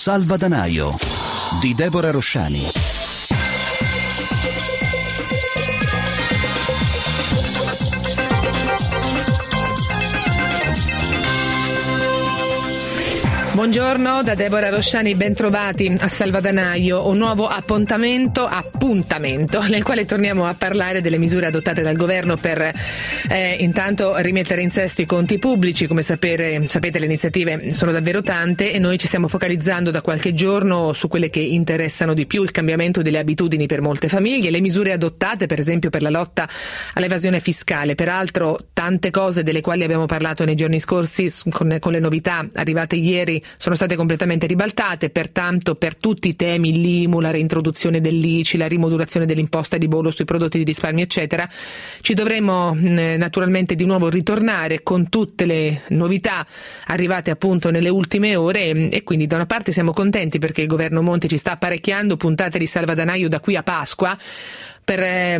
Salvadanaio di Deborah Rosciani. Buongiorno da Deborah Rosciani, bentrovati a Salvadanaio, un nuovo appuntamento nel quale torniamo a parlare delle misure adottate dal governo per intanto rimettere in sesto i conti pubblici. Come sapete le iniziative sono davvero tante e noi ci stiamo focalizzando da qualche giorno su quelle che interessano di più: il cambiamento delle abitudini per molte famiglie, le misure adottate per esempio per la lotta all'evasione fiscale. Peraltro tante cose delle quali abbiamo parlato nei giorni scorsi con le novità arrivate ieri sono state completamente ribaltate, pertanto per tutti i temi, l'IMU, la reintroduzione dell'ICI, la rimodulazione dell'imposta di bollo sui prodotti di risparmio eccetera, ci dovremo naturalmente di nuovo ritornare con tutte le novità arrivate appunto nelle ultime ore e quindi da una parte siamo contenti perché il governo Monti ci sta apparecchiando puntate di Salvadanaio da qui a Pasqua. Per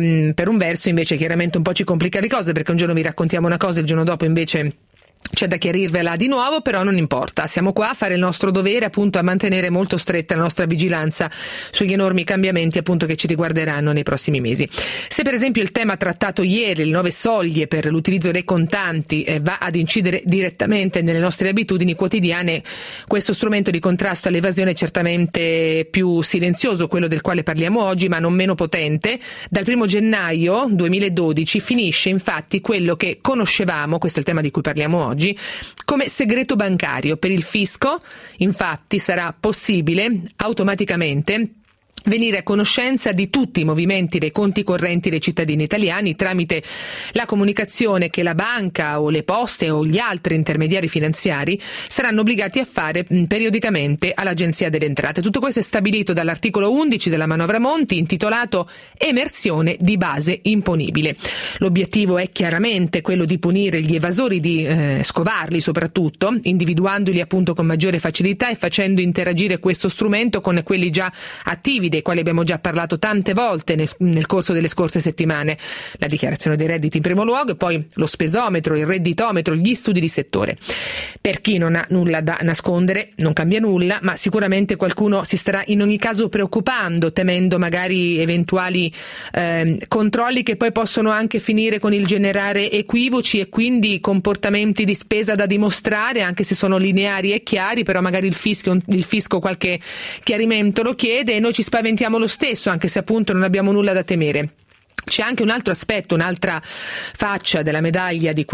un verso invece chiaramente un po' ci complica le cose, perché un giorno vi raccontiamo una cosa e il giorno dopo invece c'è da chiarirvela di nuovo, però non importa, siamo qua a fare il nostro dovere, appunto a mantenere molto stretta la nostra vigilanza sugli enormi cambiamenti appunto che ci riguarderanno nei prossimi mesi. Se per esempio il tema trattato ieri, le nuove soglie per l'utilizzo dei contanti, va ad incidere direttamente nelle nostre abitudini quotidiane, questo strumento di contrasto all'evasione è certamente più silenzioso, quello del quale parliamo oggi, ma non meno potente. Dal 1 gennaio 2012 finisce infatti quello che conoscevamo, questo è il tema di cui parliamo oggi, come segreto bancario. Per il fisco, infatti, sarà possibile automaticamente venire a conoscenza di tutti i movimenti dei conti correnti dei cittadini italiani tramite la comunicazione che la banca o le poste o gli altri intermediari finanziari saranno obbligati a fare periodicamente all'Agenzia delle Entrate. Tutto questo è stabilito dall'articolo 11 della manovra Monti, intitolato Emersione di base imponibile. L'obiettivo è chiaramente quello di punire gli evasori, di scovarli soprattutto, individuandoli appunto con maggiore facilità e facendo interagire questo strumento con quelli già attivi, dei quali abbiamo già parlato tante volte nel corso delle scorse settimane: la dichiarazione dei redditi in primo luogo e poi lo spesometro, il redditometro, gli studi di settore. Per chi non ha nulla da nascondere non cambia nulla, ma sicuramente qualcuno si starà in ogni caso preoccupando, temendo magari eventuali controlli che poi possono anche finire con il generare equivoci e quindi comportamenti di spesa da dimostrare, anche se sono lineari e chiari, però magari il fisco qualche chiarimento lo chiede e noi ci spaventiamo lo stesso, anche se appunto non abbiamo nulla da temere. C'è anche un altro aspetto, un'altra faccia della medaglia di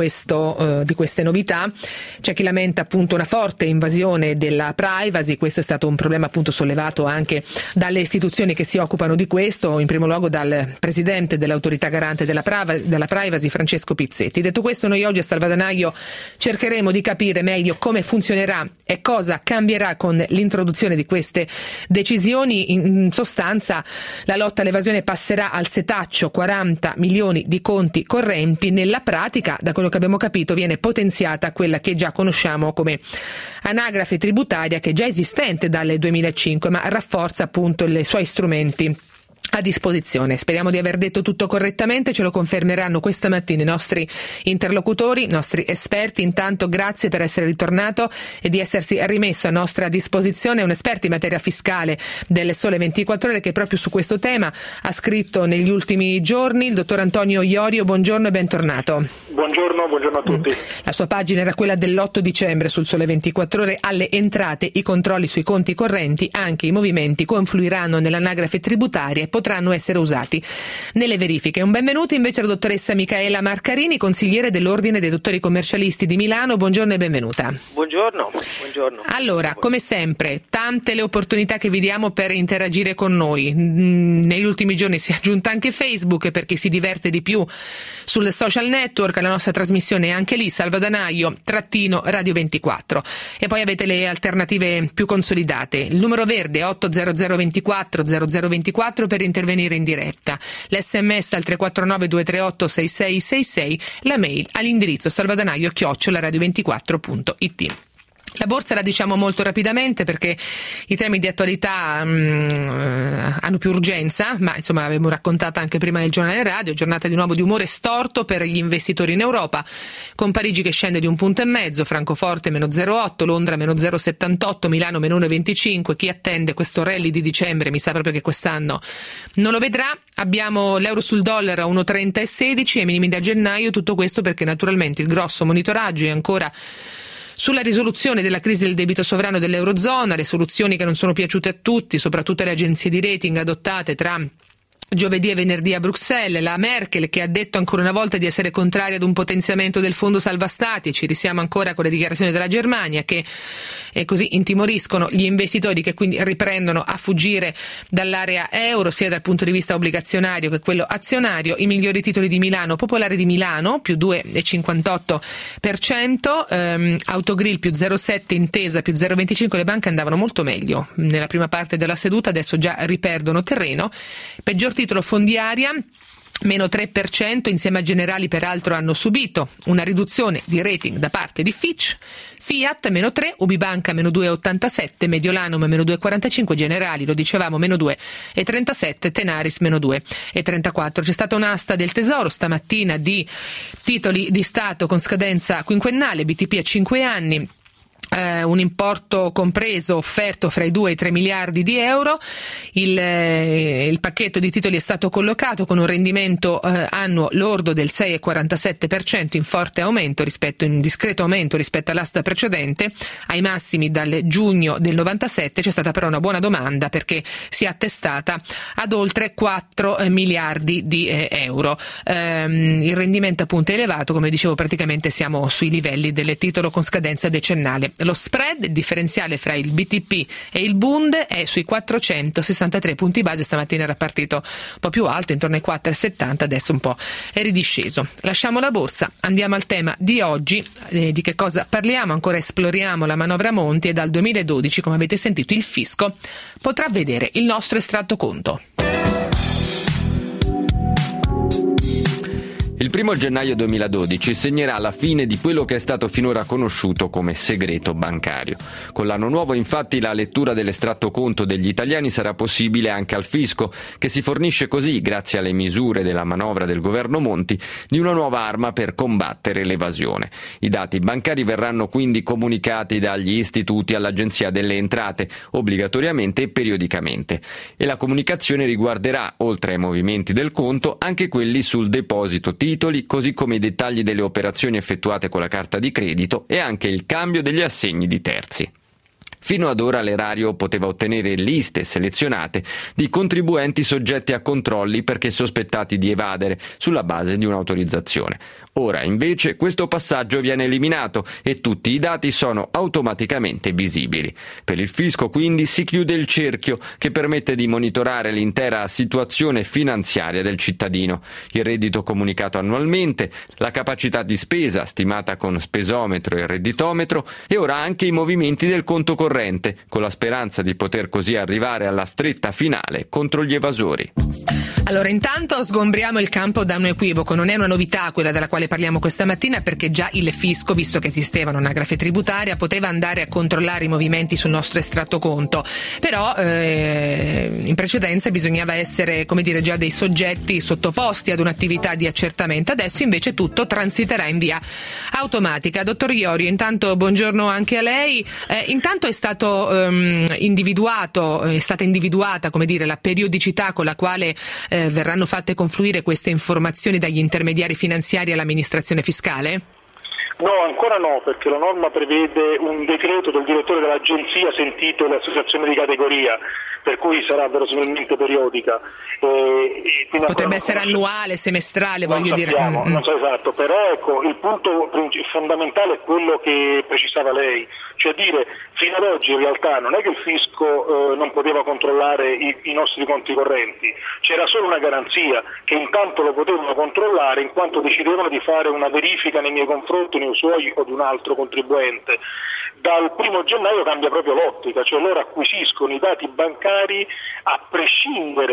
queste novità. C'è chi lamenta appunto una forte invasione della privacy. Questo è stato un problema appunto sollevato anche dalle istituzioni che si occupano di questo, in primo luogo dal presidente dell'autorità garante della privacy, Francesco Pizzetti. Detto questo, noi oggi a Salvadanaio cercheremo di capire meglio come funzionerà e cosa cambierà con l'introduzione di queste decisioni. In sostanza, la lotta all'evasione passerà al setaccio 40 milioni di conti correnti. Nella pratica, da quello che abbiamo capito, viene potenziata quella che già conosciamo come anagrafe tributaria, che è già esistente dal 2005, ma rafforza appunto i suoi strumenti a disposizione. Speriamo di aver detto tutto correttamente, ce lo confermeranno questa mattina i nostri interlocutori, i nostri esperti. Intanto grazie per essere ritornato e di essersi rimesso a nostra disposizione. Un esperto in materia fiscale del Sole 24 Ore che proprio su questo tema ha scritto negli ultimi giorni, il dottor Antonio Iorio. Buongiorno e bentornato. Buongiorno a tutti. La sua pagina era quella dell'8 dicembre sul Sole 24 Ore. Alle entrate i controlli sui conti correnti, anche i movimenti confluiranno nell'anagrafe tributaria e potranno essere usati nelle verifiche. Un benvenuto invece alla dottoressa Micaela Marcarini, consigliere dell'Ordine dei Dottori Commercialisti di Milano. Buongiorno e benvenuta. Buongiorno. Allora, come sempre, tante le opportunità che vi diamo per interagire con noi. Negli ultimi giorni si è aggiunta anche Facebook per chi si diverte di più sul social network. La nostra trasmissione è anche lì, Salvadanaio-Radio 24. E poi avete le alternative più consolidate. Il numero verde 800 24 0024 per intervenire in diretta. L'SMS al 349 238 6666, la mail all'indirizzo salvadanaio@radio24.it. La borsa la diciamo molto rapidamente perché i temi di attualità hanno più urgenza, ma insomma l'abbiamo raccontata anche prima nel giornale radio. Giornata di nuovo di umore storto per gli investitori in Europa, con Parigi che scende di 1,5 punti, Francoforte meno 0,8, Londra meno 0,78, Milano meno 1,25. Chi attende questo rally di dicembre mi sa proprio che quest'anno non lo vedrà. Abbiamo l'euro sul dollaro a 1,30,16 e minimi da gennaio. Tutto questo perché naturalmente il grosso monitoraggio è ancora sulla risoluzione della crisi del debito sovrano dell'Eurozona, le soluzioni che non sono piaciute a tutti, soprattutto le agenzie di rating adottate tra giovedì e venerdì a Bruxelles, la Merkel che ha detto ancora una volta di essere contraria ad un potenziamento del fondo salva stati, e ci risiamo ancora con le dichiarazioni della Germania che così intimoriscono gli investitori, che quindi riprendono a fuggire dall'area euro sia dal punto di vista obbligazionario che quello azionario. I migliori titoli di Milano: Popolare di Milano più 2,58%, Autogrill più 0,7%, Intesa più 0,25%. Le banche andavano molto meglio nella prima parte della seduta, adesso già riperdono terreno. Peggior titolo Fondiaria meno 3%, insieme a Generali peraltro hanno subito una riduzione di rating da parte di Fitch. Fiat meno 3, Ubibanca meno 2,87, Mediolanum meno 2,45, Generali, lo dicevamo, meno 2,37, Tenaris meno 2,34. C'è stata un'asta del Tesoro stamattina di titoli di Stato con scadenza quinquennale, BTP a 5 anni, un importo compreso offerto fra i 2 e i 3 miliardi di euro. Il pacchetto di titoli è stato collocato con un rendimento annuo lordo del 6,47%, in discreto aumento rispetto all'asta precedente, ai massimi dal giugno del 97. C'è stata però una buona domanda perché si è attestata ad oltre 4 miliardi di euro. Il rendimento appunto è elevato, come dicevo, praticamente siamo sui livelli del titolo con scadenza decennale. Lo spread, il differenziale fra il BTP e il Bund, è sui 463 punti base. Stamattina era partito un po' più alto, intorno ai 4,70, adesso un po' è ridisceso. Lasciamo la borsa, andiamo al tema di oggi. Di che cosa parliamo? Ancora esploriamo la manovra Monti e dal 2012, come avete sentito, il fisco potrà vedere il nostro estratto conto. Il 1 gennaio 2012 segnerà la fine di quello che è stato finora conosciuto come segreto bancario. Con l'anno nuovo, infatti, la lettura dell'estratto conto degli italiani sarà possibile anche al fisco, che si fornisce così, grazie alle misure della manovra del governo Monti, di una nuova arma per combattere l'evasione. I dati bancari verranno quindi comunicati dagli istituti all'Agenzia delle Entrate, obbligatoriamente e periodicamente. E la comunicazione riguarderà, oltre ai movimenti del conto, anche quelli sul deposito titoli, così come i dettagli delle operazioni effettuate con la carta di credito e anche il cambio degli assegni di terzi. Fino ad ora l'erario poteva ottenere liste selezionate di contribuenti soggetti a controlli perché sospettati di evadere sulla base di un'autorizzazione. Ora invece questo passaggio viene eliminato e tutti i dati sono automaticamente visibili. Per il fisco quindi si chiude il cerchio che permette di monitorare l'intera situazione finanziaria del cittadino, il reddito comunicato annualmente, la capacità di spesa stimata con spesometro e redditometro e ora anche i movimenti del conto corrente, con la speranza di poter così arrivare alla stretta finale contro gli evasori. Allora, intanto sgombriamo il campo da un equivoco. Non è una novità quella della quale parliamo questa mattina, perché già il fisco, visto che esisteva un'anagrafe tributaria, poteva andare a controllare i movimenti sul nostro estratto conto. Però in precedenza bisognava essere, come dire, già dei soggetti sottoposti ad un'attività di accertamento. Adesso invece tutto transiterà in via automatica. Dottor Iorio, intanto buongiorno anche a lei. Intanto è stato è stata individuata, come dire, la periodicità con la quale verranno fatte confluire queste informazioni dagli intermediari finanziari all'amministrazione fiscale? No, ancora no, perché la norma prevede un decreto del direttore dell'agenzia sentito le associazioni di categoria, per cui sarà verosimilmente periodica. Potrebbe essere annuale, semestrale, voglio dire. Non so esatto, però ecco, il punto fondamentale è quello che precisava lei, cioè dire, fino ad oggi in realtà non è che il fisco non poteva controllare i nostri conti correnti, c'era solo una garanzia che intanto lo potevano controllare in quanto decidevano di fare una verifica nei miei confronti, nei suoi o di un altro contribuente. Dal 1 gennaio cambia proprio l'ottica, cioè loro acquisiscono i dati bancari a prescindere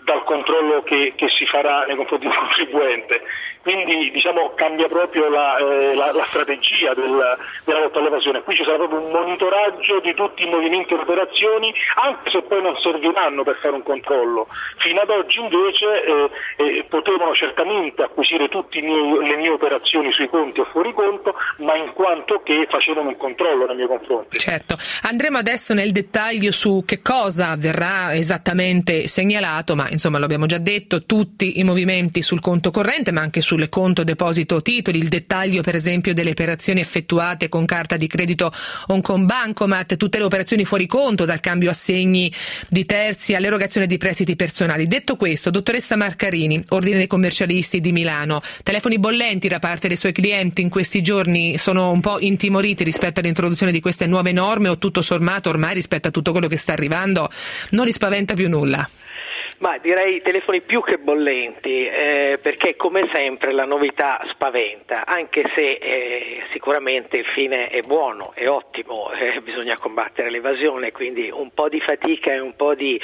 dal controllo che si farà nei confronti del contribuente. Quindi cambia proprio la strategia della lotta all'evasione. Qui ci sarà proprio un monitoraggio di tutti i movimenti e le operazioni, anche se poi non serviranno per fare un controllo. Fino ad oggi invece potevano certamente acquisire tutte le mie operazioni sui conti o fuori conto, ma in quanto che facevano un controllo nei miei confronti. Certo, andremo adesso nel dettaglio su che cosa verrà esattamente segnalato, ma insomma lo abbiamo già detto, tutti i movimenti sul conto corrente, ma anche sul conto deposito titoli, il dettaglio per esempio delle operazioni effettuate con carta di credito o con bancomat, tutte le operazioni fuori conto, dal cambio assegni di terzi all'erogazione di prestiti personali. Detto questo, dottoressa Marcarini, Ordine dei Commercialisti di Milano, telefoni bollenti da parte dei suoi clienti in questi giorni sono un po' intimoriti rispetto all'introduzione di queste nuove norme, o tutto sommato ormai rispetto a tutto quello che sta arrivando non li spaventa più nulla? Ma direi telefoni più che bollenti, perché come sempre la novità spaventa, anche se sicuramente il fine è buono, è ottimo, bisogna combattere l'evasione, quindi un po' di fatica e un po' di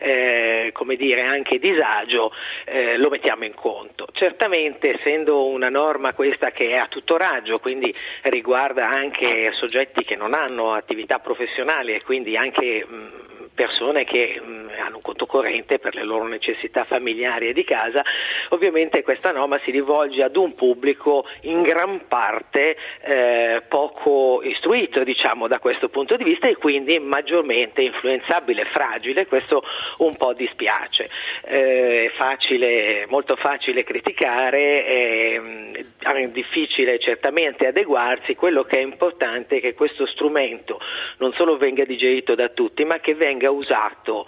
anche disagio lo mettiamo in conto. Certamente, essendo una norma questa che è a tutto raggio, quindi riguarda anche soggetti che non hanno attività professionali e quindi anche persone che hanno un conto corrente per le loro necessità familiari e di casa, ovviamente questa norma si rivolge ad un pubblico in gran parte poco istruito, da questo punto di vista, e quindi maggiormente influenzabile, fragile. Questo un po' dispiace. È molto facile criticare, è difficile certamente adeguarsi. Quello che è importante è che questo strumento non solo venga digerito da tutti, ma che venga usato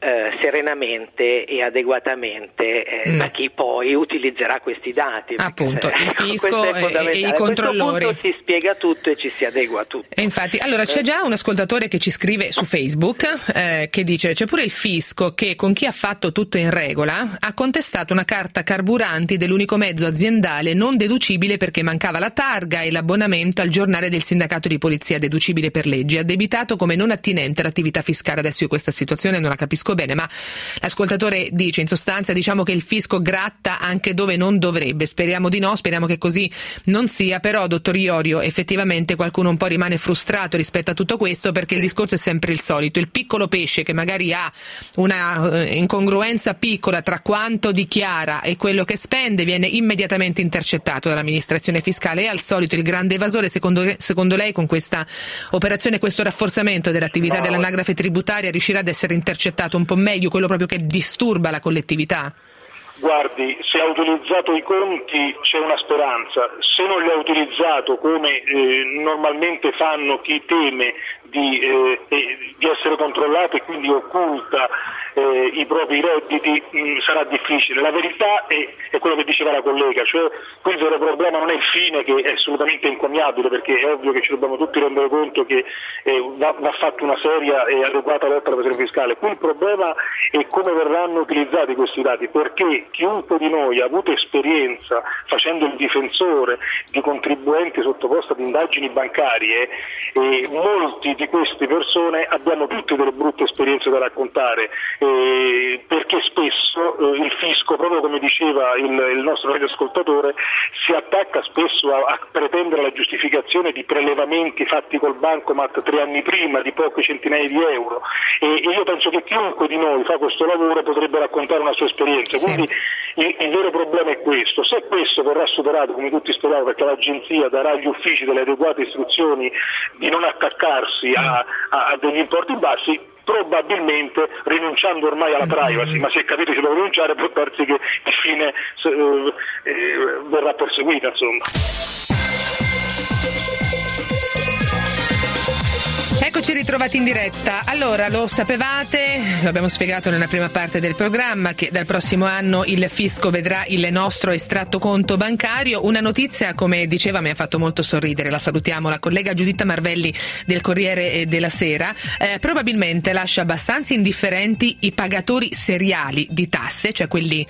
serenamente e adeguatamente da chi poi utilizzerà questi dati. Appunto, il fisco e i controllori. A questo punto si spiega tutto e ci si adegua a tutto. E infatti, allora c'è già un ascoltatore che ci scrive su Facebook che dice: c'è pure il fisco che, con chi ha fatto tutto in regola, ha contestato una carta carburanti dell'unico mezzo aziendale non deducibile perché mancava la targa e l'abbonamento al giornale del sindacato di polizia deducibile per legge, addebitato come non attinente all'attività fiscale. Adesso io questa situazione non la capisco bene, ma l'ascoltatore dice, in sostanza, che il fisco gratta anche dove non dovrebbe. Speriamo di no, speriamo che così non sia, però dottor Iorio, effettivamente qualcuno un po' rimane frustrato rispetto a tutto questo, perché il discorso è sempre il solito: il piccolo pesce che magari ha una incongruenza piccola tra quanto dichiara e quello che spende viene immediatamente intercettato dall'amministrazione fiscale, e al solito il grande evasore, secondo lei, con questa operazione, questo rafforzamento dell'attività dell'anagrafe tributaria, riuscirà ad essere intercettato un po' meglio, quello proprio che disturba la collettività? Guardi, se ha utilizzato i conti c'è una speranza, se non li ha utilizzato come normalmente fanno chi teme di essere controllato e quindi occulta i propri redditi, sarà difficile. La verità è quello che diceva la collega, cioè qui il vero problema non è il fine, che è assolutamente encomiabile, perché è ovvio che ci dobbiamo tutti rendere conto che va fatta una seria e adeguata lotta all'evasione fiscale. Qui il problema è come verranno utilizzati questi dati, perché chiunque di noi ha avuto esperienza facendo il difensore di contribuenti sottoposti ad indagini bancarie, e molti di queste persone abbiamo tutte delle brutte esperienze da raccontare, perché spesso il fisco, proprio come diceva il nostro radioascoltatore, si attacca spesso a pretendere la giustificazione di prelevamenti fatti col bancomat 3 anni prima di poche centinaia di euro, e io penso che chiunque di noi fa questo lavoro potrebbe raccontare una sua esperienza. Sì. Quindi il vero problema è questo. Se questo verrà superato, come tutti speriamo, perché l'agenzia darà agli uffici delle adeguate istruzioni di non attaccarsi a degli importi bassi, probabilmente, rinunciando ormai alla privacy, ma si è capito che si deve rinunciare, può darsi che il fine verrà perseguito, insomma. Eccoci ritrovati in diretta. Allora, lo sapevate, lo abbiamo spiegato nella prima parte del programma, che dal prossimo anno il fisco vedrà il nostro estratto conto bancario. Una notizia, come diceva, mi ha fatto molto sorridere, la salutiamo, la collega Giuditta Marvelli del Corriere della Sera, probabilmente lascia abbastanza indifferenti i pagatori seriali di tasse, cioè quelli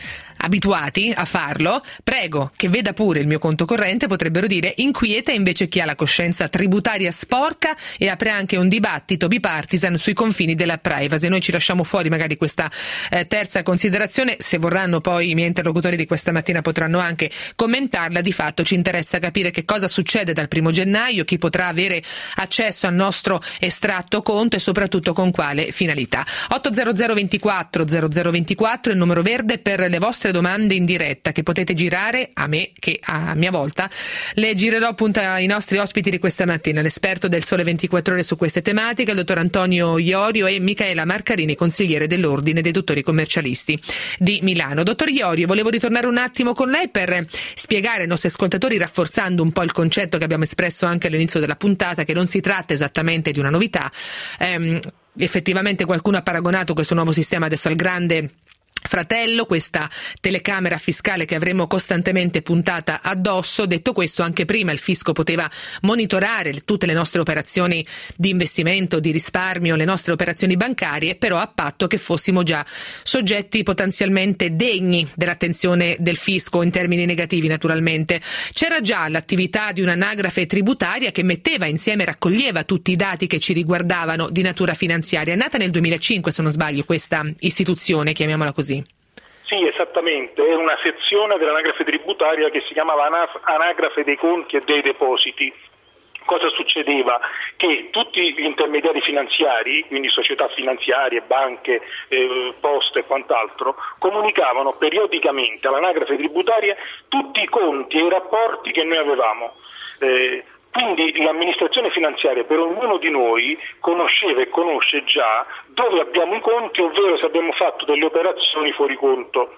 abituati a farlo, prego che veda pure il mio conto corrente, potrebbero dire, inquieta invece chi ha la coscienza tributaria sporca e apre anche un dibattito bipartisan sui confini della privacy. Noi ci lasciamo fuori magari questa terza considerazione, se vorranno poi i miei interlocutori di questa mattina potranno anche commentarla. Di fatto ci interessa capire che cosa succede dal 1 gennaio, chi potrà avere accesso al nostro estratto conto e soprattutto con quale finalità. 800 24 0024 il numero verde per le vostre domande in diretta, che potete girare a me, che a mia volta le girerò appunto ai nostri ospiti di questa mattina, l'esperto del Sole 24 Ore su queste tematiche, il dottor Antonio Iorio, e Michaela Marcarini, consigliere dell'Ordine dei Dottori Commercialisti di Milano. Dottor Iorio, volevo ritornare un attimo con lei per spiegare ai nostri ascoltatori, rafforzando un po' il concetto che abbiamo espresso anche all'inizio della puntata, che non si tratta esattamente di una novità. Effettivamente qualcuno ha paragonato questo nuovo sistema adesso al Grande Fratello, questa telecamera fiscale che avremo costantemente puntata addosso. Detto questo, anche prima il fisco poteva monitorare tutte le nostre operazioni di investimento, di risparmio, le nostre operazioni bancarie, però a patto che fossimo già soggetti potenzialmente degni dell'attenzione del fisco, in termini negativi naturalmente. C'era già l'attività di un'anagrafe tributaria che metteva insieme, raccoglieva tutti i dati che ci riguardavano di natura finanziaria. È nata nel 2005, se non sbaglio, questa istituzione, chiamiamola così. Sì, esattamente, è una sezione dell'anagrafe tributaria che si chiamava Anagrafe dei conti e dei depositi. Cosa succedeva? Che tutti gli intermediari finanziari, quindi società finanziarie, banche, poste e quant'altro, comunicavano periodicamente all'anagrafe tributaria tutti i conti e i rapporti che noi avevamo. Quindi l'amministrazione finanziaria per ognuno di noi conosceva e conosce già dove abbiamo i conti, ovvero se abbiamo fatto delle operazioni fuori conto.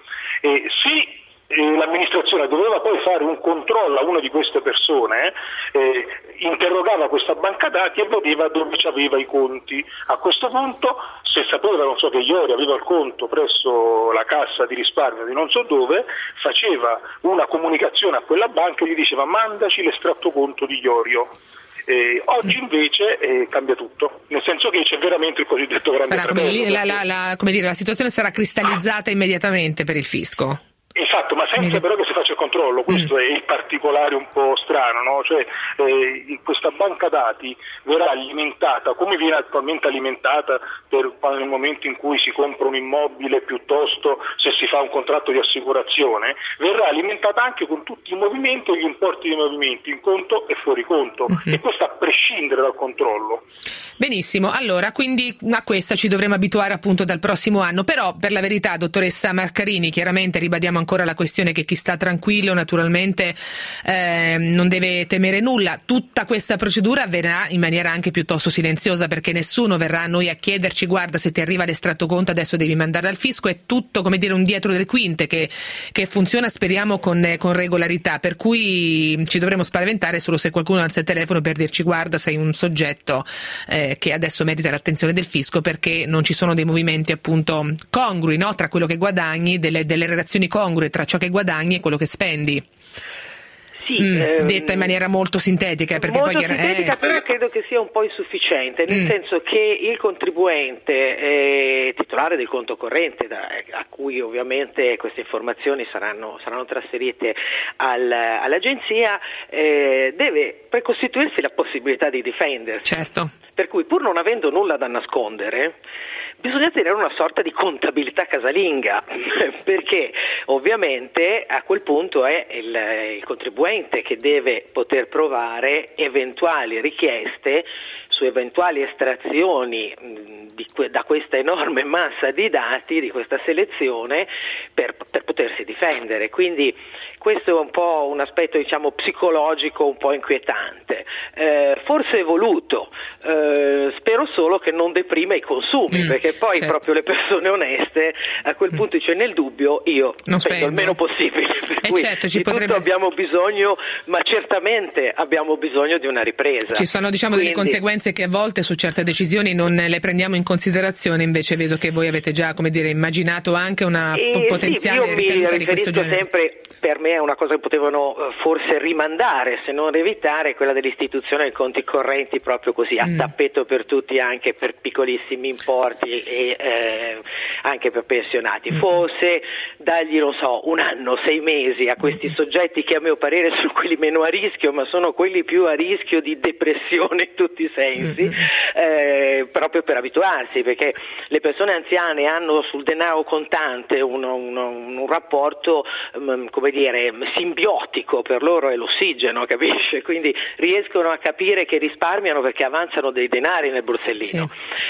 L'amministrazione doveva poi fare un controllo a una di queste persone, interrogava questa banca dati e vedeva dove aveva i conti. A questo punto, se sapeva, non so, che Iorio aveva il conto presso la cassa di risparmio di non so dove, faceva una comunicazione a quella banca e gli diceva: mandaci l'estratto conto di Iorio. Oggi invece cambia tutto, nel senso che c'è veramente il cosiddetto Grande Fratello. La situazione sarà cristallizzata immediatamente per il fisco. Esatto, ma senza però che si faccia il controllo, questo è il particolare un po' strano, no? Cioè questa banca dati verrà alimentata come viene attualmente alimentata nel momento in cui si compra un immobile, piuttosto se si fa un contratto di assicurazione, verrà alimentata anche con tutti i movimenti e gli importi dei movimenti in conto e fuori conto, e questo a prescindere dal controllo. Benissimo, allora quindi a questa ci dovremo abituare appunto dal prossimo anno, però per la verità, dottoressa Marcarini, chiaramente ribadiamo ancora la questione che chi sta tranquillo naturalmente non deve temere nulla. Tutta questa procedura avverrà in maniera anche piuttosto silenziosa, perché nessuno verrà a noi a chiederci: guarda, se ti arriva l'estratto conto adesso devi mandarlo al fisco. È tutto, come dire, un dietro le quinte che funziona, speriamo, con regolarità, per cui ci dovremo spaventare solo se qualcuno alza il telefono per dirci: guarda, sei un soggetto che adesso merita l'attenzione del fisco, perché non ci sono dei movimenti appunto congrui, no? Tra quello che guadagni, delle relazioni congrue tra ciò che guadagni e quello che spendi. Sì, detta in maniera molto sintetica, perché molto poi sintetica, però credo che sia un po' insufficiente, nel senso che il contribuente titolare del conto corrente, a cui ovviamente queste informazioni saranno trasferite all'agenzia, deve precostituirsi la possibilità di difendersi. Certo. Per cui, pur non avendo nulla da nascondere, bisogna tenere una sorta di contabilità casalinga, perché ovviamente a quel punto è il contribuente che deve poter provare eventuali richieste su eventuali estrazioni da questa enorme massa di dati, di questa selezione, per potersi difendere. Quindi questo è un po' un aspetto, diciamo, psicologico un po' inquietante, forse voluto, spero solo che non deprima i consumi, perché poi certo, proprio le persone oneste a quel punto dice: nel dubbio io spendo il meno possibile, per cui certo, di tutto abbiamo bisogno, ma certamente abbiamo bisogno di una ripresa. Ci sono, diciamo, delle conseguenze che a volte su certe decisioni non le prendiamo in considerazione, invece vedo che voi avete già, come dire, immaginato anche una potenziale ricaduta di questo genere. Sempre, per me è una cosa che potevano forse rimandare, se non evitare, quella dell'istituzione del conto conti correnti proprio così, a tappeto per tutti, anche per piccolissimi importi e anche per pensionati. Forse dargli, non so, 1 anno, 6 mesi a questi soggetti che a mio parere sono quelli meno a rischio, ma sono quelli più a rischio di depressione in tutti i sensi, proprio per abituarsi, perché le persone anziane hanno sul denaro contante un rapporto come dire simbiotico, per loro è l'ossigeno, capisce? Quindi riescono a capire che risparmiano perché avanzano dei denari nel borsellino.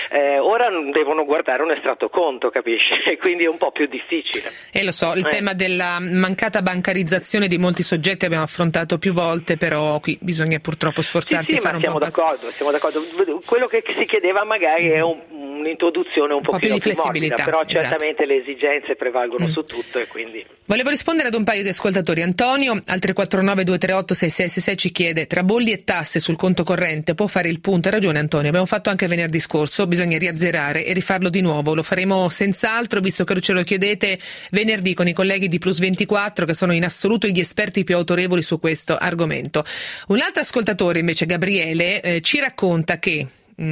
Ora devono guardare un estratto conto, capisce? Quindi è un po' più difficile. E lo so, il tema della mancata bancarizzazione di molti soggetti abbiamo affrontato più volte, però qui bisogna purtroppo sforzarsi di fare un po'. Siamo d'accordo. Quello che si chiedeva magari è un'introduzione un pochino più flessibilità, morbida, però certamente le esigenze prevalgono su tutto, e quindi. Volevo rispondere ad un paio di ascoltatori. Antonio al 349 238 6666 ci chiede: tra bolli e tasse sul conto corrente può fare il punto? Ha ragione Antonio, abbiamo fatto anche venerdì scorso, bisogna riazzerare e rifarlo di nuovo, lo faremo senz'altro, visto che ce lo chiedete venerdì con i colleghi di Plus 24, che sono in assoluto gli esperti più autorevoli su questo argomento. Un altro ascoltatore invece, Gabriele, ci racconta che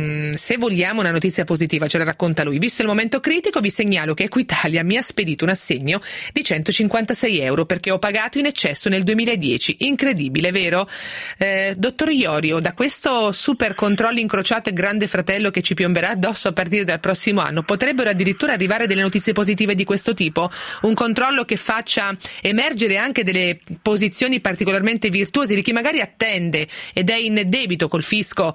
se vogliamo una notizia positiva, ce la racconta lui: visto il momento critico vi segnalo che Equitalia mi ha spedito un assegno di 156 euro perché ho pagato in eccesso nel 2010. Incredibile, vero? Dottor Iorio, da questo super controllo incrociato e grande fratello che ci piomberà addosso a partire dal prossimo anno, potrebbero addirittura arrivare delle notizie positive di questo tipo? Un controllo che faccia emergere anche delle posizioni particolarmente virtuose di chi magari attende ed è in debito col fisco,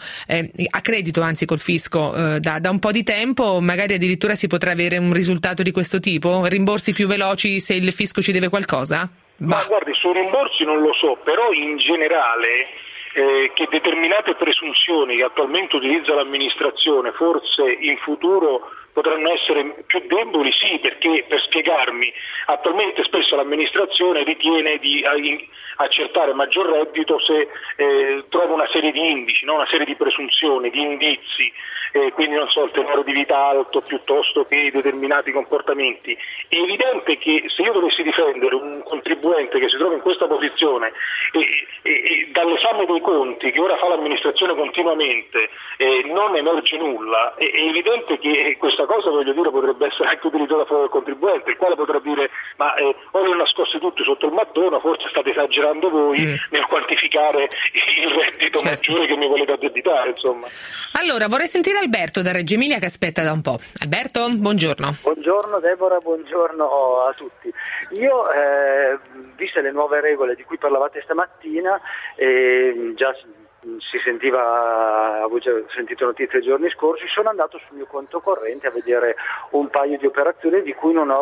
a credito anzi col fisco da un po' di tempo, magari addirittura si potrà avere un risultato di questo tipo? Rimborsi più veloci se il fisco ci deve qualcosa? Ma guardi, sui rimborsi non lo so, però in generale che determinate presunzioni che attualmente utilizza l'amministrazione forse in futuro potranno essere più deboli, sì, perché per spiegarmi, attualmente spesso l'amministrazione ritiene di accertare maggior reddito se trova una serie di indici, no? Una serie di presunzioni, di indizi, quindi non so, il tenore di vita alto piuttosto che determinati comportamenti. È evidente che se io dovessi difendere un contribuente che si trova in questa posizione e dall'esame dei conti che ora fa l'amministrazione continuamente non emerge nulla, è evidente che questa cosa, voglio dire, potrebbe essere anche utilizzata a favore del contribuente, il quale potrà dire: ma ora li ho nascosti tutti sotto il mattone, forse state esagerando voi nel quantificare il reddito maggiore che mi volete addebitare, insomma. Allora, vorrei sentire Alberto da Reggio Emilia che aspetta da un po'. Alberto, buongiorno. Buongiorno Deborah, buongiorno a tutti. Io, viste le nuove regole di cui parlavate stamattina, già si sentiva, avevo già sentito notizie i giorni scorsi, sono andato sul mio conto corrente a vedere un paio di operazioni di cui non ho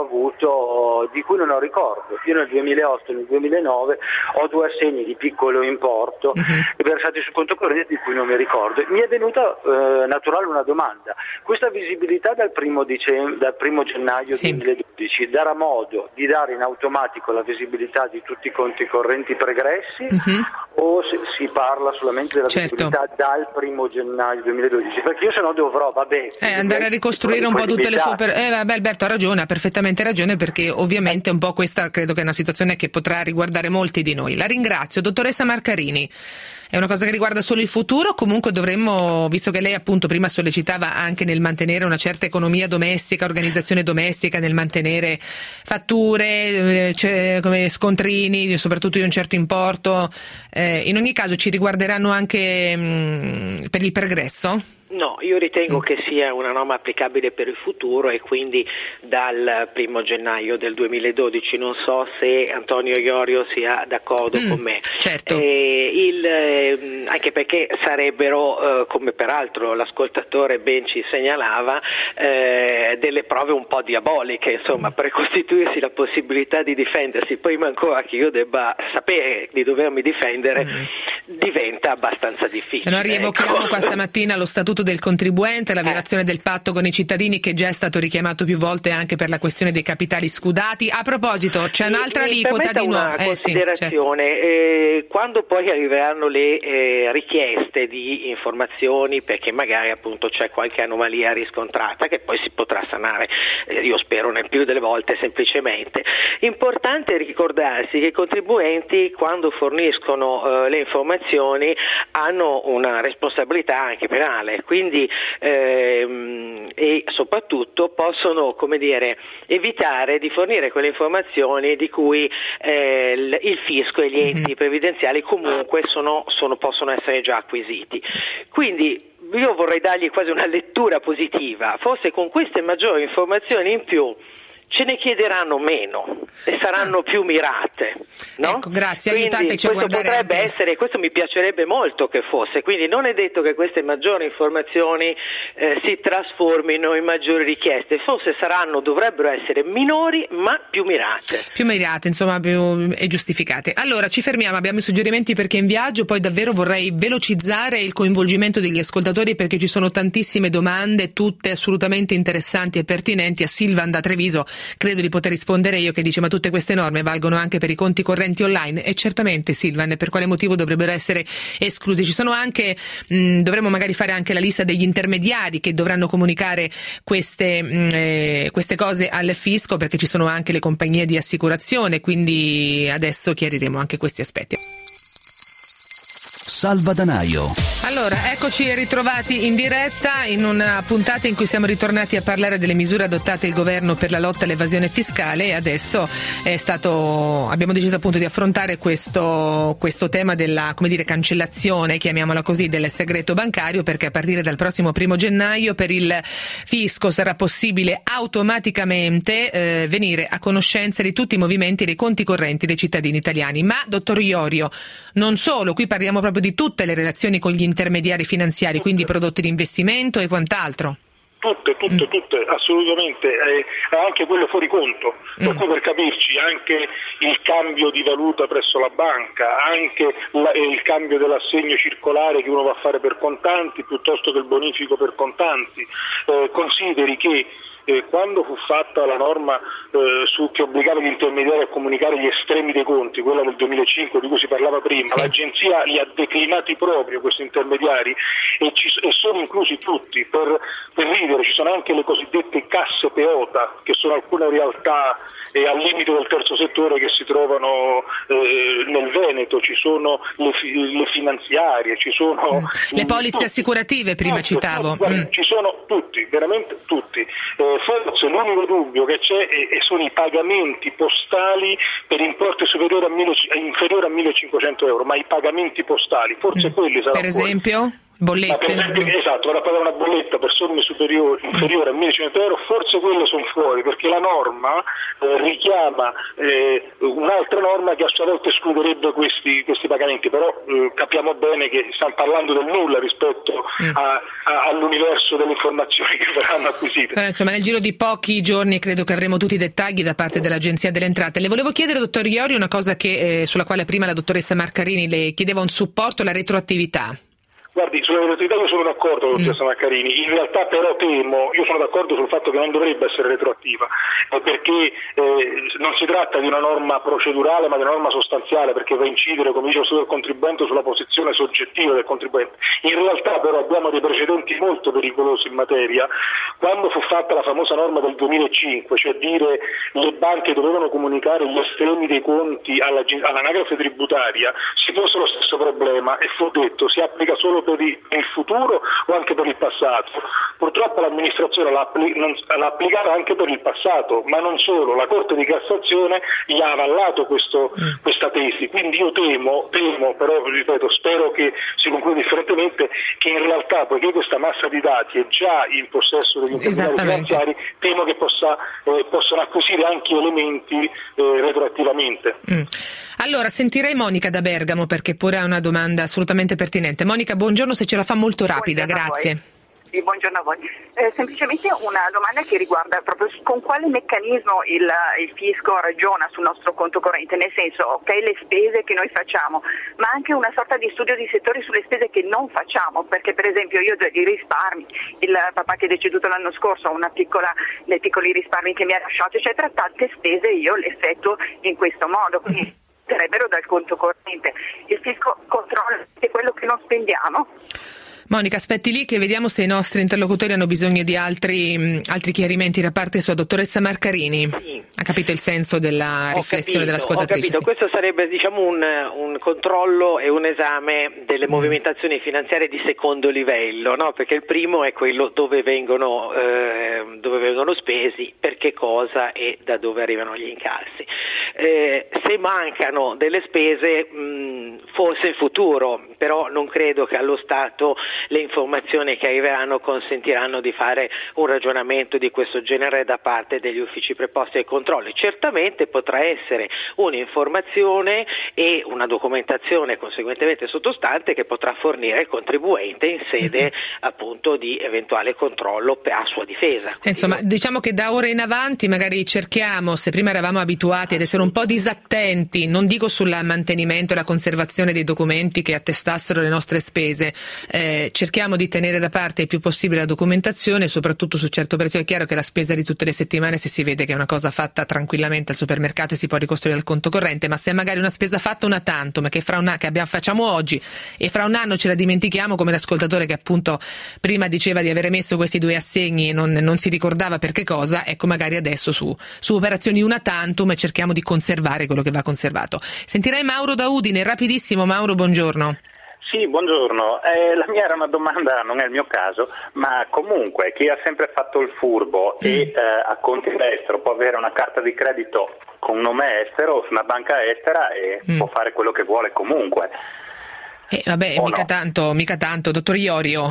ricordo. Io nel 2008 e nel 2009 ho 2 assegni di piccolo importo versati sul conto corrente di cui non mi ricordo. Mi è venuta naturale una domanda: questa visibilità dal 1 gennaio 2012 darà modo di dare in automatico la visibilità di tutti i conti correnti pregressi o si parla solamente della visibilità dal 1 gennaio 2012? Perché io se no dovrò andare a ricostruire un po' tutte le sue Alberto ha ragione, ha perfettamente ragione, perché ovviamente un po' questa credo che è una situazione che potrà riguardare molti di noi. La ringrazio. Dottoressa Marcarini, è una cosa che riguarda solo il futuro? Comunque dovremmo, visto che lei appunto prima sollecitava anche nel mantenere una certa economia domestica, organizzazione domestica, nel mantenere fatture, come scontrini, soprattutto di un certo importo, in ogni caso ci riguarderanno anche per il pregresso? No, io ritengo che sia una norma applicabile per il futuro e quindi dal 1 gennaio del 2012. Non so se Antonio Iorio sia d'accordo con me. Certo. Anche perché sarebbero, come peraltro l'ascoltatore ben ci segnalava, delle prove un po' diaboliche, insomma, per costituirsi la possibilità di difendersi, prima ancora che io debba sapere di dovermi difendere, diventa abbastanza difficile. Se no rievochiamo qua stamattina lo statuto statuto del contribuente, la violazione del patto con i cittadini, che già è stato richiamato più volte anche per la questione dei capitali scudati. A proposito, c'è un'altra aliquota di nuovo. Una considerazione, certo. Quando poi arriveranno le richieste di informazioni, perché magari appunto c'è qualche anomalia riscontrata che poi si potrà sanare, io spero nel più delle volte semplicemente. Importante ricordarsi che i contribuenti, quando forniscono le informazioni, hanno una responsabilità anche penale, quindi e soprattutto possono, come dire, evitare di fornire quelle informazioni di cui il fisco e gli enti previdenziali comunque possono essere già acquisiti. Quindi io vorrei dargli quasi una lettura positiva, forse con queste maggiori informazioni in più ce ne chiederanno meno e saranno più mirate, no? Ecco, grazie, quindi aiutateci a guardare potrebbe anche... essere, questo mi piacerebbe molto che fosse, quindi non è detto che queste maggiori informazioni si trasformino in maggiori richieste, forse dovrebbero essere minori ma più mirate. Più mirate, insomma, più e giustificate. Allora, ci fermiamo, abbiamo i suggerimenti per chi è in viaggio, poi davvero vorrei velocizzare il coinvolgimento degli ascoltatori perché ci sono tantissime domande, tutte assolutamente interessanti e pertinenti. A Silvan da Treviso credo di poter rispondere io, che dice: ma tutte queste norme valgono anche per i conti correnti online? E certamente, Silvan, per quale motivo dovrebbero essere esclusi? Ci sono anche, dovremmo magari fare anche la lista degli intermediari che dovranno comunicare queste cose al fisco, perché ci sono anche le compagnie di assicurazione, quindi adesso chiariremo anche questi aspetti. Salvadanaio. Allora, eccoci ritrovati in diretta in una puntata in cui siamo ritornati a parlare delle misure adottate dal governo per la lotta all'evasione fiscale, e adesso abbiamo deciso appunto di affrontare questo tema della, come dire, cancellazione, chiamiamola così, del segreto bancario, perché a partire dal prossimo 1 gennaio per il fisco sarà possibile automaticamente venire a conoscenza di tutti i movimenti dei conti correnti dei cittadini italiani. Ma, dottor Iorio, non solo, qui parliamo proprio di tutte le relazioni con gli intermediari finanziari, quindi prodotti di investimento e quant'altro. Tutte, assolutamente, anche quelle fuori conto, per cui, per capirci, anche il cambio di valuta presso la banca, anche il cambio dell'assegno circolare che uno va a fare per contanti piuttosto che il bonifico per contanti. Consideri che quando fu fatta la norma che obbligava gli intermediari a comunicare gli estremi dei conti, quella del 2005 di cui si parlava prima, sì, l'agenzia li ha declinati proprio questi intermediari e sono inclusi tutti. Per ridere, ci sono anche le cosiddette casse peota, che sono alcune realtà al limite del terzo settore che si trovano nel Veneto, ci sono le finanziarie, ci sono le polizze assicurative, prima citavo. Ci sono tutti, veramente tutti. Forse l'unico dubbio che c'è sono i pagamenti postali per importi inferiori a 1.500 euro, ma i pagamenti postali, forse quelli saranno. Per esempio? Bollette? Esatto, ora pagare una bolletta per somme inferiori a 1.500 euro, forse quelle sono fuori, perché la norma richiama un'altra norma che a sua volta escluderebbe questi pagamenti, però capiamo bene che stiamo parlando del nulla rispetto all'universo delle informazioni che verranno acquisite. Però, insomma, nel giro di pochi giorni credo che avremo tutti i dettagli da parte dell'Agenzia delle Entrate. Le volevo chiedere, dottor Iorio, una cosa sulla quale prima la dottoressa Marcarini le chiedeva un supporto: la retroattività. Guardi, sulla retroattività io sono d'accordo con la dottoressa Maccarini, in realtà però io sono d'accordo sul fatto che non dovrebbe essere retroattiva, perché non si tratta di una norma procedurale ma di una norma sostanziale, perché va a incidere, come dice lo Statuto del contribuente, sulla posizione soggettiva del contribuente. In realtà però abbiamo dei precedenti molto pericolosi in materia. Quando fu fatta la famosa norma del 2005, cioè dire le banche dovevano comunicare gli estremi dei conti all'anagrafe tributaria, si pose lo stesso problema e fu detto: si applica solo per il futuro o anche per il passato. Purtroppo l'amministrazione l'ha applicata anche per il passato, ma non solo, la Corte di Cassazione gli ha avallato questa tesi. Quindi io temo, però ripeto, spero che si concluda differentemente, che in realtà, poiché questa massa di dati è già in possesso degli intermediari finanziari, temo che possano acquisire anche elementi retroattivamente. Allora, sentirei Monica da Bergamo, perché pure ha una domanda assolutamente pertinente. Monica, buongiorno, se ce la fa molto rapida, Buongiorno, grazie. Sì, buongiorno a voi. Semplicemente una domanda che riguarda proprio con quale meccanismo il fisco ragiona sul nostro conto corrente, nel senso, ok, le spese che noi facciamo, ma anche una sorta di studio di settore sulle spese che non facciamo, perché per esempio io dei risparmi, il papà che è deceduto l'anno scorso ha dei piccoli risparmi che mi ha lasciato, eccetera, tante spese io le effettuo in questo modo, quindi sarebbero dal conto corrente. Il fisco controlla quello che non spendiamo. Monica, aspetti lì che vediamo se i nostri interlocutori hanno bisogno di altri chiarimenti da parte sua. Dottoressa Marcarini, sì. Ha capito il senso della riflessione dell'ascoltatrice? Ho capito, sì. Questo sarebbe un controllo e un esame delle movimentazioni finanziarie di secondo livello, no? Perché il primo è quello dove vengono spesi, per che cosa e da dove arrivano gli incassi. Se mancano delle spese, forse in futuro, però non credo che allo Stato le informazioni che arriveranno consentiranno di fare un ragionamento di questo genere da parte degli uffici preposti ai controlli. Certamente potrà essere un'informazione e una documentazione conseguentemente sottostante che potrà fornire il contribuente in sede appunto di eventuale controllo a sua difesa. Insomma, diciamo che da ora in avanti magari cerchiamo, se prima eravamo abituati ad essere un po' disattenti, non dico sul mantenimento e la conservazione dei documenti che attestassero le nostre spese, cerchiamo di tenere da parte il più possibile la documentazione, soprattutto su certe operazioni. È chiaro che la spesa di tutte le settimane, se si vede che è una cosa fatta tranquillamente al supermercato e si può ricostruire al conto corrente, ma se è magari una spesa fatta una tantum che facciamo oggi e fra un anno ce la dimentichiamo, come l'ascoltatore che appunto prima diceva di avere messo questi 2 assegni e non si ricordava per che cosa, ecco, magari adesso su operazioni una tantum cerchiamo di conservare quello che va conservato. Sentirei Mauro da Udine, rapidissimo. Mauro, buongiorno. Sì, buongiorno. La mia era una domanda, non è il mio caso, ma comunque chi ha sempre fatto il furbo e ha conti all'estero può avere una carta di credito con nome estero su una banca estera e può fare quello che vuole comunque. Mica tanto, dottor Iorio.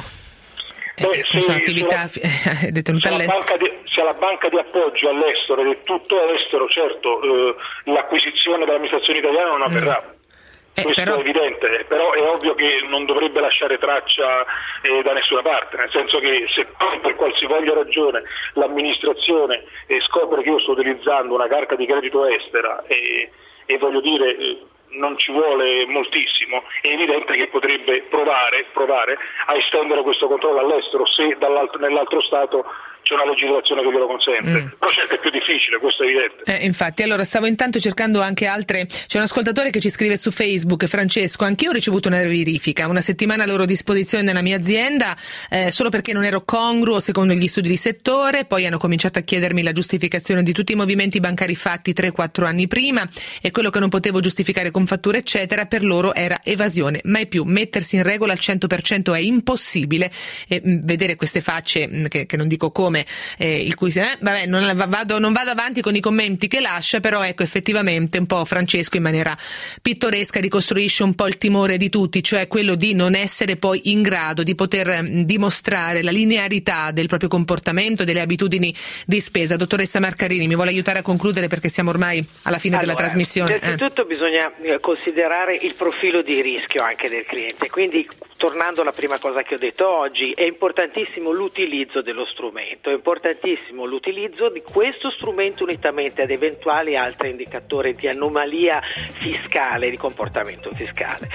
Attività detenuta all'estero. Se la banca di appoggio all'estero ed è tutto all'estero, certo, l'acquisizione dell'amministrazione italiana non avverrà. Questo è evidente, però è ovvio che non dovrebbe lasciare traccia da nessuna parte, nel senso che se per qualsivoglia ragione l'amministrazione scopre che io sto utilizzando una carta di credito estera e voglio dire non ci vuole moltissimo, è evidente che potrebbe provare a estendere questo controllo all'estero se nell'altro Stato c'è una legislazione che glielo consente, però certo è più difficile, questo è evidente. Infatti, allora stavo intanto cercando anche altre. C'è un ascoltatore che ci scrive su Facebook: Francesco, anch'io ho ricevuto una verifica, una settimana a loro disposizione nella mia azienda, solo perché non ero congruo secondo gli studi di settore. Poi hanno cominciato a chiedermi la giustificazione di tutti i movimenti bancari fatti 3-4 anni prima e quello che non potevo giustificare con fatture eccetera per loro era evasione. Mai più mettersi in regola al 100% è impossibile, e vedere queste facce che non dico come, il cui non vado avanti con i commenti che lascia, però ecco, effettivamente un po' Francesco in maniera pittoresca ricostruisce un po' il timore di tutti, cioè quello di non essere poi in grado di poter dimostrare la linearità del proprio comportamento e delle abitudini di spesa. Dottoressa Marcarini, mi vuole aiutare a concludere perché siamo ormai alla fine della trasmissione? Innanzitutto bisogna considerare il profilo di rischio anche del cliente, quindi tornando alla prima cosa che ho detto oggi, è importantissimo l'utilizzo dello strumento, è importantissimo l'utilizzo di questo strumento unitamente ad eventuali altri indicatori di anomalia fiscale, di comportamento fiscale.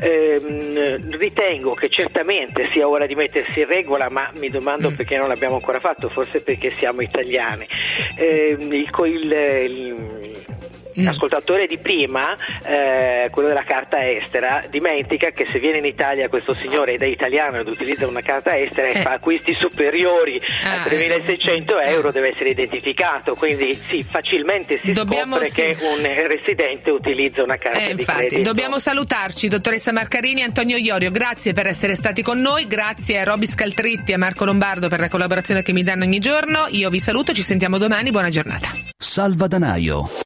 Ritengo che certamente sia ora di mettersi in regola, ma mi domando perché non l'abbiamo ancora fatto, forse perché siamo italiani. L'ascoltatore di prima, quello della carta estera, dimentica che se viene in Italia questo signore ed è italiano ed utilizza una carta estera e fa acquisti superiori a 3.600 euro deve essere identificato, quindi sì, facilmente si scopre che un residente utilizza una carta di credito. Dobbiamo salutarci, dottoressa Marcarini e Antonio Iorio, grazie per essere stati con noi, grazie a Roby Scaltritti e a Marco Lombardo per la collaborazione che mi danno ogni giorno. Io vi saluto, ci sentiamo domani, buona giornata. Salvadanaio.